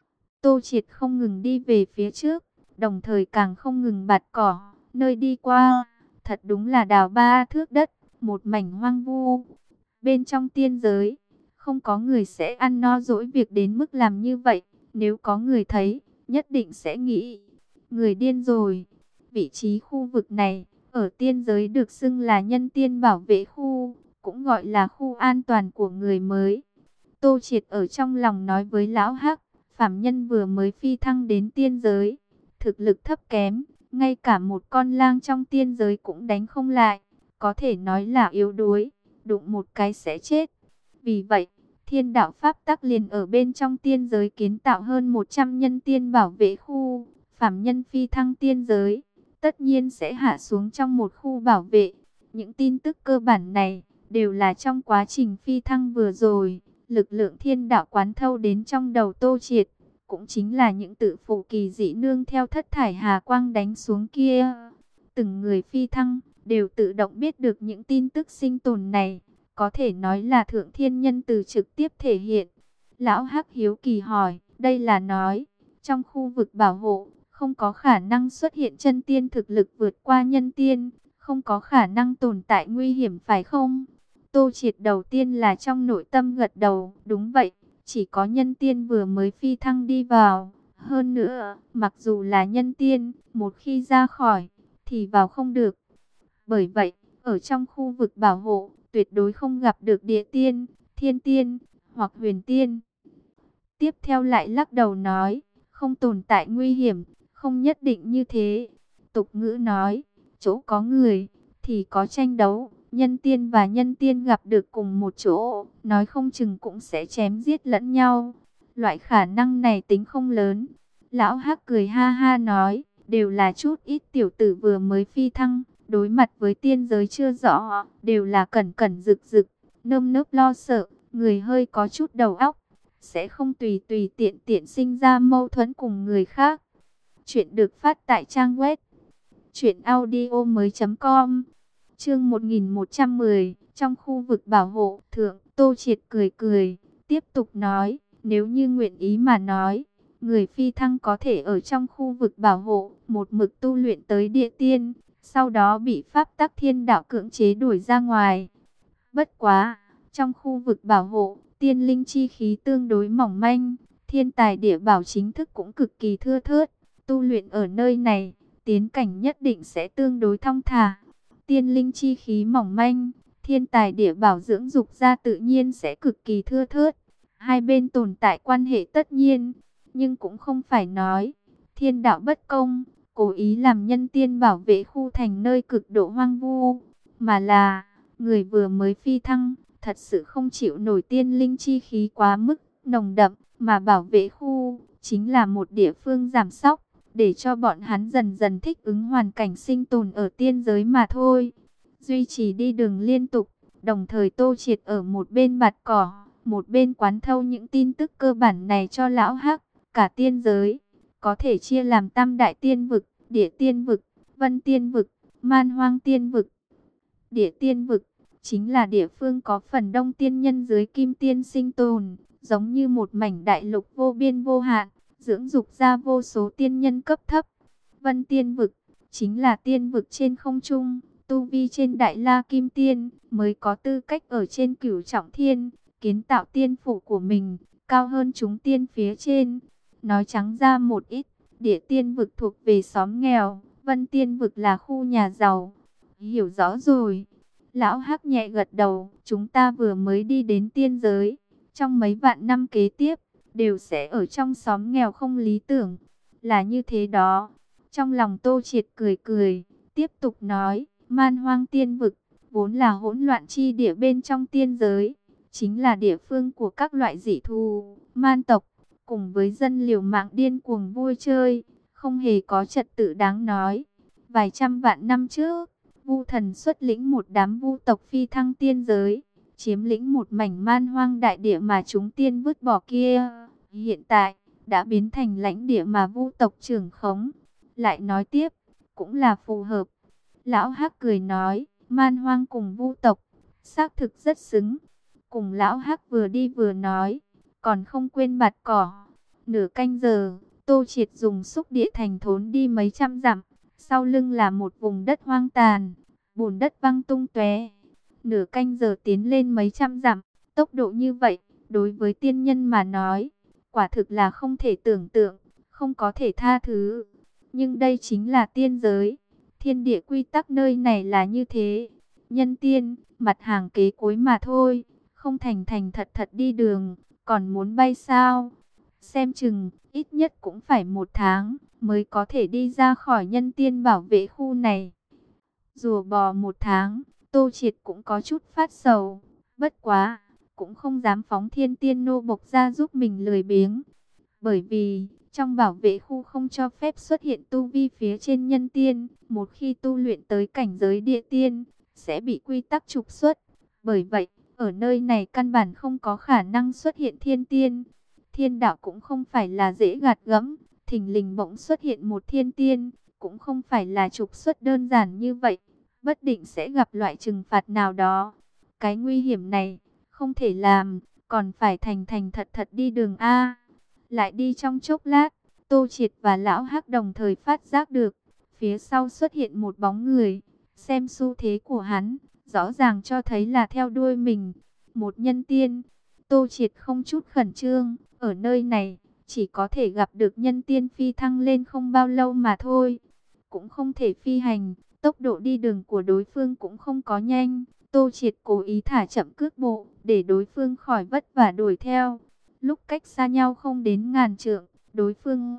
Tô Triệt không ngừng đi về phía trước, đồng thời càng không ngừng bạt cỏ. Nơi đi qua, thật đúng là đào ba thước đất, một mảnh hoang vu. Bên trong tiên giới, không có người sẽ ăn no dỗi việc đến mức làm như vậy. Nếu có người thấy, nhất định sẽ nghĩ, người điên rồi. Vị trí khu vực này, ở tiên giới được xưng là nhân tiên bảo vệ khu, cũng gọi là khu an toàn của người mới. Tô Triệt ở trong lòng nói với Lão Hắc, phàm nhân vừa mới phi thăng đến tiên giới, thực lực thấp kém, ngay cả một con lang trong tiên giới cũng đánh không lại, có thể nói là yếu đuối, đụng một cái sẽ chết. Vì vậy, thiên đạo pháp tắc liền ở bên trong tiên giới kiến tạo hơn một trăm nhân tiên bảo vệ khu, phàm nhân phi thăng tiên giới, tất nhiên sẽ hạ xuống trong một khu bảo vệ. Những tin tức cơ bản này, đều là trong quá trình phi thăng vừa rồi, lực lượng thiên đạo quán thâu đến trong đầu Tô Triệt, cũng chính là những tự phụ kỳ dị nương theo thất thải hà quang đánh xuống kia. Từng người phi thăng, đều tự động biết được những tin tức sinh tồn này, có thể nói là thượng thiên nhân từ trực tiếp thể hiện. Lão Hắc hiếu kỳ hỏi, đây là nói, trong khu vực bảo hộ, không có khả năng xuất hiện chân tiên thực lực vượt qua nhân tiên, không có khả năng tồn tại nguy hiểm phải không? Tô Triệt đầu tiên là trong nội tâm gật đầu, đúng vậy, chỉ có nhân tiên vừa mới phi thăng đi vào. Hơn nữa, mặc dù là nhân tiên, một khi ra khỏi, thì vào không được. Bởi vậy, ở trong khu vực bảo hộ, tuyệt đối không gặp được địa tiên, thiên tiên, hoặc huyền tiên. Tiếp theo lại lắc đầu nói, không tồn tại nguy hiểm, không nhất định như thế. Tục ngữ nói, chỗ có người, thì có tranh đấu. Nhân tiên và nhân tiên gặp được cùng một chỗ, nói không chừng cũng sẽ chém giết lẫn nhau. Loại khả năng này tính không lớn. Lão Hắc cười ha ha nói, đều là chút ít tiểu tử vừa mới phi thăng, đối mặt với tiên giới chưa rõ, đều là cẩn cẩn rực rực, nơm nớp lo sợ, người hơi có chút đầu óc, sẽ không tùy tùy tiện tiện sinh ra mâu thuẫn cùng người khác. Chuyện được phát tại trang web truyện audio mới chấm com. Chương một nghìn một trăm mười, trong khu vực bảo hộ, thượng, Tô Triệt cười cười, tiếp tục nói, nếu như nguyện ý mà nói, người phi thăng có thể ở trong khu vực bảo hộ, một mực tu luyện tới địa tiên, sau đó bị pháp tắc thiên đạo cưỡng chế đuổi ra ngoài. Bất quá, trong khu vực bảo hộ, tiên linh chi khí tương đối mỏng manh, thiên tài địa bảo chính thức cũng cực kỳ thưa thớt, tu luyện ở nơi này, tiến cảnh nhất định sẽ tương đối thong thả. Tiên linh chi khí mỏng manh, thiên tài địa bảo dưỡng dục ra tự nhiên sẽ cực kỳ thưa thớt. Hai bên tồn tại quan hệ tất nhiên, nhưng cũng không phải nói thiên đạo bất công, cố ý làm nhân tiên bảo vệ khu thành nơi cực độ hoang vu, mà là người vừa mới phi thăng, thật sự không chịu nổi tiên linh chi khí quá mức nồng đậm, mà bảo vệ khu chính là một địa phương giảm sóc, để cho bọn hắn dần dần thích ứng hoàn cảnh sinh tồn ở tiên giới mà thôi. Duy trì đi đường liên tục, đồng thời Tô Triệt ở một bên bạt cỏ, một bên quán thâu những tin tức cơ bản này cho Lão Hắc. Cả tiên giới có thể chia làm tam đại tiên vực, địa tiên vực, vân tiên vực, man hoang tiên vực. Địa tiên vực chính là địa phương có phần đông tiên nhân dưới kim tiên sinh tồn, giống như một mảnh đại lục vô biên vô hạn, dưỡng dục ra vô số tiên nhân cấp thấp. Vân tiên vực chính là tiên vực trên không trung, tu vi trên đại la kim tiên mới có tư cách ở trên cửu trọng thiên, kiến tạo tiên phủ của mình, cao hơn chúng tiên phía trên. Nói trắng ra một ít, địa tiên vực thuộc về xóm nghèo, vân tiên vực là khu nhà giàu. Hiểu rõ rồi. Lão Hắc nhẹ gật đầu, chúng ta vừa mới đi đến tiên giới, trong mấy vạn năm kế tiếp, đều sẽ ở trong xóm nghèo không lý tưởng. Là như thế đó. Trong lòng Tô Triệt cười cười, tiếp tục nói, man hoang tiên vực, vốn là hỗn loạn chi địa bên trong tiên giới, chính là địa phương của các loại dị thú, man tộc, cùng với dân liều mạng điên cuồng vui chơi, không hề có trật tự đáng nói. Vài trăm vạn năm trước, Vu Thần xuất lĩnh một đám vu tộc phi thăng tiên giới, chiếm lĩnh một mảnh man hoang đại địa mà chúng tiên vứt bỏ kia. Hiện tại, đã biến thành lãnh địa mà vu tộc trưởng khống. Lại nói tiếp, cũng là phù hợp. Lão Hắc cười nói, man hoang cùng vu tộc, xác thực rất xứng. Cùng Lão Hắc vừa đi vừa nói, còn không quên bạt cỏ. Nửa canh giờ, Tô Triệt dùng xúc địa thành thốn đi mấy trăm dặm. Sau lưng là một vùng đất hoang tàn, bùn đất văng tung tóe. Nửa canh giờ tiến lên mấy trăm dặm, tốc độ như vậy, đối với tiên nhân mà nói, quả thực là không thể tưởng tượng, không có thể tha thứ. Nhưng đây chính là tiên giới, thiên địa quy tắc nơi này là như thế. Nhân tiên, mặt hàng kế cuối mà thôi, không thành thành thật thật đi đường, còn muốn bay sao? Xem chừng, ít nhất cũng phải một tháng, mới có thể đi ra khỏi nhân tiên bảo vệ khu này. Rùa bò một tháng, Tô Triệt cũng có chút phát sầu, bất quá, cũng không dám phóng thiên tiên nô bộc ra giúp mình lười biếng. Bởi vì, trong bảo vệ khu không cho phép xuất hiện tu vi phía trên nhân tiên, một khi tu luyện tới cảnh giới địa tiên, sẽ bị quy tắc trục xuất. Bởi vậy, ở nơi này căn bản không có khả năng xuất hiện thiên tiên. Thiên đạo cũng không phải là dễ gạt gẫm, thình lình bỗng xuất hiện một thiên tiên, cũng không phải là trục xuất đơn giản như vậy, bất định sẽ gặp loại trừng phạt nào đó. Cái nguy hiểm này, không thể làm, còn phải thành thành thật thật đi đường A. Lại đi trong chốc lát, Tô Triệt và Lão Hắc đồng thời phát giác được, phía sau xuất hiện một bóng người, xem xu thế của hắn, rõ ràng cho thấy là theo đuôi mình, một nhân tiên. Tô Triệt không chút khẩn trương, ở nơi này, chỉ có thể gặp được nhân tiên phi thăng lên không bao lâu mà thôi. Cũng không thể phi hành, tốc độ đi đường của đối phương cũng không có nhanh. Tô Triệt cố ý thả chậm cước bộ, để đối phương khỏi vất vả đuổi theo. Lúc cách xa nhau không đến ngàn trượng, đối phương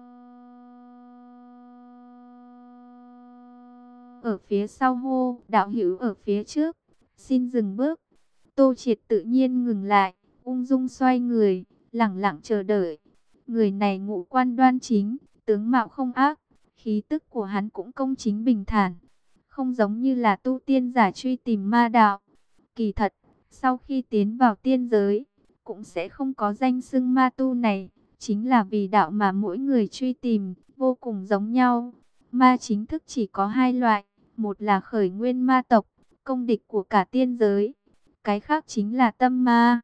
ở phía sau hô, đạo hữu ở phía trước, xin dừng bước. Tô Triệt tự nhiên ngừng lại, ung dung xoay người, lẳng lặng chờ đợi. Người này ngũ quan đoan chính, tướng mạo không ác, khí tức của hắn cũng công chính bình thản, không giống như là tu tiên giả truy tìm ma đạo. Kỳ thật, sau khi tiến vào tiên giới, cũng sẽ không có danh xưng ma tu này, chính là vì đạo mà mỗi người truy tìm, vô cùng giống nhau. Ma chính thức chỉ có hai loại, một là khởi nguyên ma tộc, công địch của cả tiên giới, cái khác chính là tâm ma.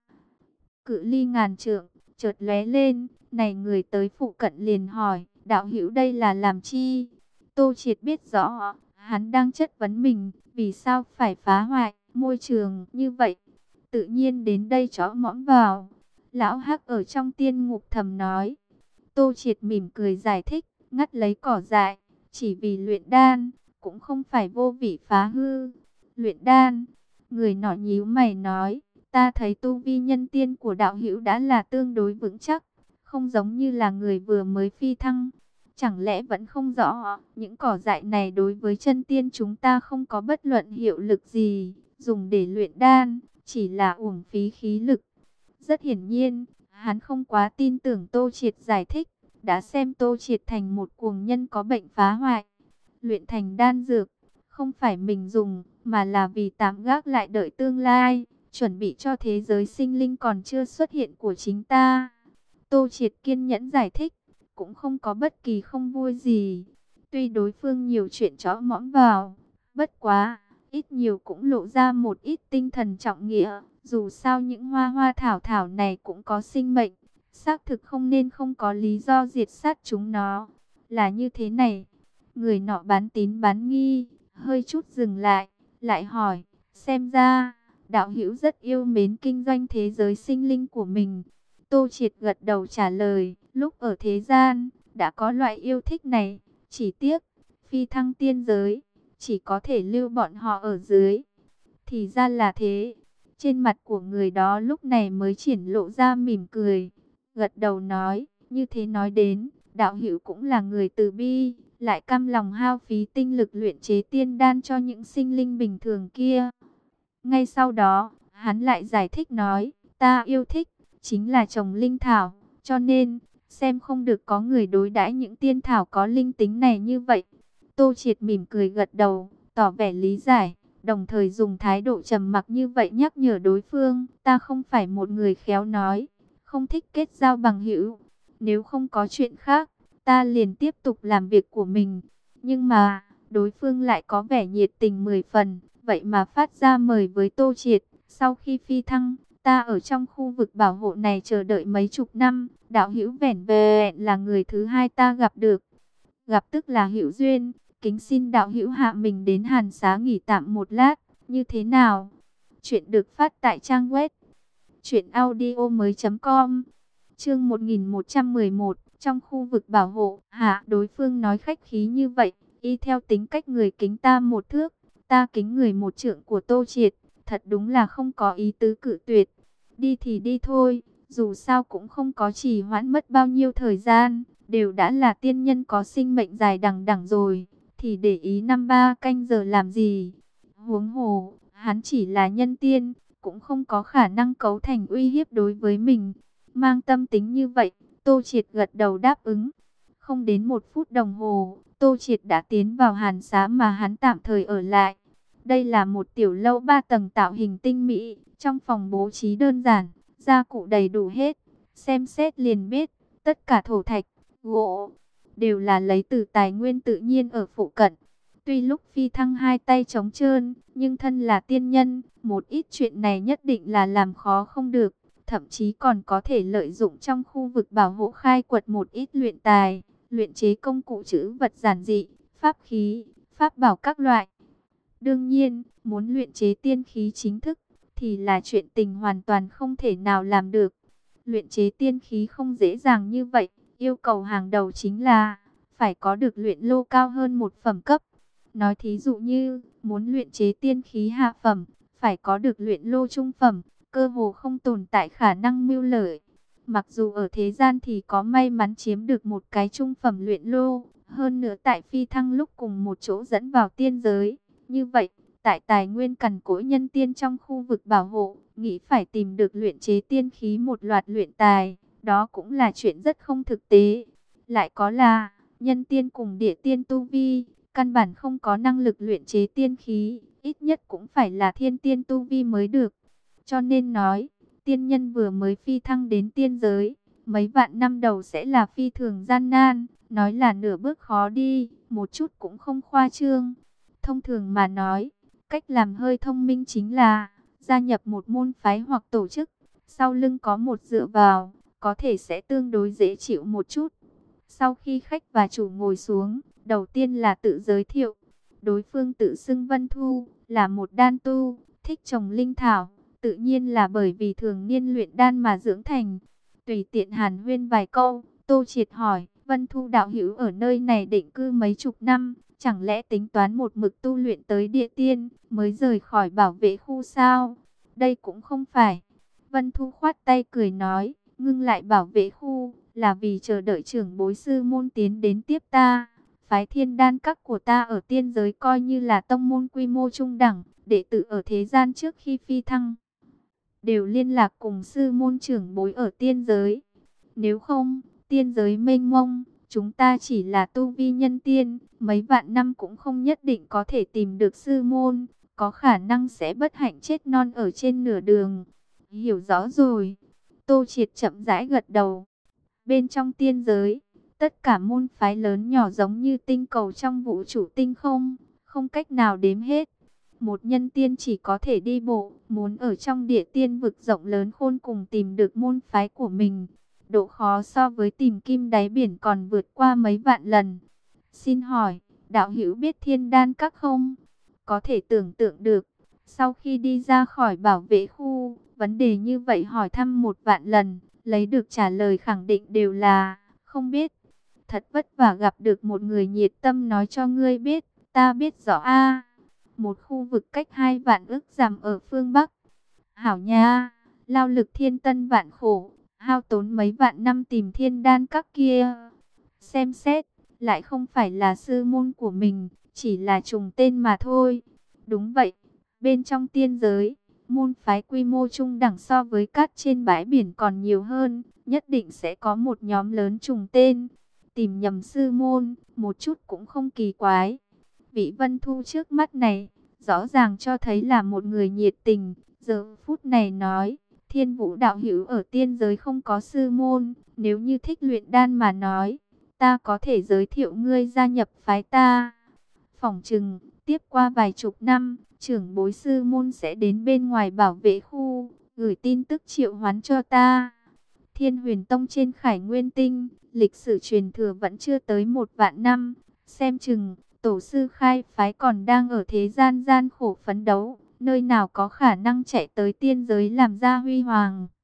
Cự ly ngàn trượng, chợt lóe lên, này người tới phụ cận liền hỏi, đạo hữu đây là làm chi? Tô Triệt biết rõ, hắn đang chất vấn mình, vì sao phải phá hoại môi trường như vậy? Tự nhiên đến đây chó mõm vào. Lão Hắc ở trong tiên ngục thầm nói. Tô Triệt mỉm cười giải thích, ngắt lấy cỏ dại, chỉ vì luyện đan, cũng không phải vô vị phá hư. Luyện đan, người nọ nhíu mày nói, ta thấy tu vi nhân tiên của đạo hữu đã là tương đối vững chắc, không giống như là người vừa mới phi thăng. Chẳng lẽ vẫn không rõ, những cỏ dại này đối với chân tiên chúng ta không có bất luận hiệu lực gì, dùng để luyện đan, chỉ là uổng phí khí lực. Rất hiển nhiên, hắn không quá tin tưởng Tô Triệt giải thích, đã xem Tô Triệt thành một cuồng nhân có bệnh phá hoại. Luyện thành đan dược, không phải mình dùng, mà là vì tạm gác lại đợi tương lai, chuẩn bị cho thế giới sinh linh còn chưa xuất hiện của chính ta. Tô Triệt kiên nhẫn giải thích, cũng không có bất kỳ không vui gì. Tuy đối phương nhiều chuyện chó mõm vào, bất quá, ít nhiều cũng lộ ra một ít tinh thần trọng nghĩa. Dù sao những hoa hoa thảo thảo này cũng có sinh mệnh, xác thực không nên không có lý do diệt sát chúng nó. Là như thế này, người nọ bán tín bán nghi, hơi chút dừng lại, lại hỏi, xem ra, đạo hữu rất yêu mến kinh doanh thế giới sinh linh của mình. Tô Triệt gật đầu trả lời, lúc ở thế gian, đã có loại yêu thích này, chỉ tiếc, phi thăng tiên giới, chỉ có thể lưu bọn họ ở dưới. Thì ra là thế. Trên mặt của người đó lúc này mới triển lộ ra mỉm cười, gật đầu nói, như thế nói đến, đạo hữu cũng là người từ bi, lại cam lòng hao phí tinh lực luyện chế tiên đan cho những sinh linh bình thường kia. Ngay sau đó, hắn lại giải thích nói, ta yêu thích, chính là trồng linh thảo, cho nên, xem không được có người đối đãi những tiên thảo có linh tính này như vậy. Tô Triệt mỉm cười gật đầu, tỏ vẻ lý giải, đồng thời dùng thái độ trầm mặc như vậy nhắc nhở đối phương, ta không phải một người khéo nói, không thích kết giao bằng hữu. Nếu không có chuyện khác, ta liền tiếp tục làm việc của mình. Nhưng mà, đối phương lại có vẻ nhiệt tình mười phần, vậy mà phát ra mời với Tô Triệt. Sau khi phi thăng, ta ở trong khu vực bảo hộ này chờ đợi mấy chục năm, đạo hữu vẻn vẹn là người thứ hai ta gặp được. Gặp tức là hữu duyên, kính xin đạo hữu hạ mình đến Hàn Xá nghỉ tạm một lát, như thế nào? Chuyện được phát tại trang web truyện audio mới chấm com. Chương một nghìn một trăm mười một, trong khu vực bảo hộ. Hạ, đối phương nói khách khí như vậy, y theo tính cách người kính ta một thước, ta kính người một trượng của Tô Triệt, thật đúng là không có ý tứ cự tuyệt. Đi thì đi thôi, dù sao cũng không có trì hoãn mất bao nhiêu thời gian, đều đã là tiên nhân có sinh mệnh dài đằng đẵng rồi, thì để ý năm ba canh giờ làm gì? Huống hồ, hắn chỉ là nhân tiên, cũng không có khả năng cấu thành uy hiếp đối với mình. Mang tâm tính như vậy, Tô Triệt gật đầu đáp ứng. Không đến một phút đồng hồ, Tô Triệt đã tiến vào hàn xá mà hắn tạm thời ở lại. Đây là một tiểu lâu ba tầng tạo hình tinh mỹ, trong phòng bố trí đơn giản, gia cụ đầy đủ hết. Xem xét liền biết, tất cả thổ thạch, gỗ, đều là lấy từ tài nguyên tự nhiên ở phụ cận. Tuy lúc phi thăng hai tay trống trơn, nhưng thân là tiên nhân, một ít chuyện này nhất định là làm khó không được. Thậm chí còn có thể lợi dụng trong khu vực bảo hộ khai quật một ít luyện tài, luyện chế công cụ trữ vật giản dị, pháp khí, pháp bảo các loại. Đương nhiên, muốn luyện chế tiên khí chính thức, thì là chuyện tình hoàn toàn không thể nào làm được. Luyện chế tiên khí không dễ dàng như vậy, yêu cầu hàng đầu chính là phải có được luyện lô cao hơn một phẩm cấp. Nói thí dụ như, muốn luyện chế tiên khí hạ phẩm, phải có được luyện lô trung phẩm, cơ hồ không tồn tại khả năng mưu lợi. Mặc dù ở thế gian thì có may mắn chiếm được một cái trung phẩm luyện lô, hơn nữa tại phi thăng lúc cùng một chỗ dẫn vào tiên giới. Như vậy, tại tài nguyên cằn cỗi nhân tiên trong khu vực bảo hộ, nghĩ phải tìm được luyện chế tiên khí một loạt luyện tài, đó cũng là chuyện rất không thực tế. Lại có là, nhân tiên cùng địa tiên tu vi, căn bản không có năng lực luyện chế tiên khí, ít nhất cũng phải là thiên tiên tu vi mới được. Cho nên nói, tiên nhân vừa mới phi thăng đến tiên giới, mấy vạn năm đầu sẽ là phi thường gian nan, nói là nửa bước khó đi, một chút cũng không khoa trương. Thông thường mà nói, cách làm hơi thông minh chính là gia nhập một môn phái hoặc tổ chức, sau lưng có một dựa vào, có thể sẽ tương đối dễ chịu một chút. Sau khi khách và chủ ngồi xuống, đầu tiên là tự giới thiệu. Đối phương tự xưng Vân Thu, là một đan tu, thích trồng linh thảo, tự nhiên là bởi vì thường niên luyện đan mà dưỡng thành. Tùy tiện hàn huyên vài câu, Tô Triệt hỏi, Vân Thu đạo hữu ở nơi này định cư mấy chục năm, chẳng lẽ tính toán một mực tu luyện tới địa tiên, mới rời khỏi bảo vệ khu sao? Đây cũng không phải. Vân Thu khoát tay cười nói, ngưng lại bảo vệ khu, là vì chờ đợi trưởng bối sư môn tiến đến tiếp ta. Phái Thiên Đan các của ta ở tiên giới coi như là tông môn quy mô trung đẳng, đệ tử ở thế gian trước khi phi thăng đều liên lạc cùng sư môn trưởng bối ở tiên giới. Nếu không, tiên giới mênh mông, chúng ta chỉ là tu vi nhân tiên, mấy vạn năm cũng không nhất định có thể tìm được sư môn, có khả năng sẽ bất hạnh chết non ở trên nửa đường. Hiểu rõ rồi. Tô Triệt chậm rãi gật đầu. Bên trong tiên giới, tất cả môn phái lớn nhỏ giống như tinh cầu trong vũ trụ tinh không, không cách nào đếm hết. Một nhân tiên chỉ có thể đi bộ, muốn ở trong địa tiên vực rộng lớn khôn cùng tìm được môn phái của mình. Độ khó so với tìm kim đáy biển còn vượt qua mấy vạn lần. Xin hỏi, đạo hữu biết Thiên Đan các không? Có thể tưởng tượng được, sau khi đi ra khỏi bảo vệ khu, vấn đề như vậy hỏi thăm một vạn lần, lấy được trả lời khẳng định đều là không biết. Thật vất vả gặp được một người nhiệt tâm nói cho ngươi biết, ta biết rõ a. Một khu vực cách hai vạn ức dặm ở phương Bắc. Hảo nha, lao lực thiên tân vạn khổ, hao tốn mấy vạn năm tìm Thiên Đan các kia. Xem xét, lại không phải là sư môn của mình, chỉ là trùng tên mà thôi. Đúng vậy, bên trong tiên giới, môn phái quy mô trung đẳng so với cát trên bãi biển còn nhiều hơn, nhất định sẽ có một nhóm lớn trùng tên. Tìm nhầm sư môn, một chút cũng không kỳ quái. Vị Vân Thu trước mắt này, rõ ràng cho thấy là một người nhiệt tình. Giờ phút này nói, Thiên Vũ đạo hữu ở tiên giới không có sư môn, nếu như thích luyện đan mà nói, ta có thể giới thiệu ngươi gia nhập phái ta. Phỏng chừng, tiếp qua vài chục năm, trưởng bối sư môn sẽ đến bên ngoài bảo vệ khu, gửi tin tức triệu hoán cho ta. Thiên Huyền Tông trên Khải Nguyên Tinh, lịch sử truyền thừa vẫn chưa tới một vạn năm, xem chừng tổ sư khai phái còn đang ở thế gian gian khổ phấn đấu, nơi nào có khả năng chạy tới tiên giới làm ra huy hoàng.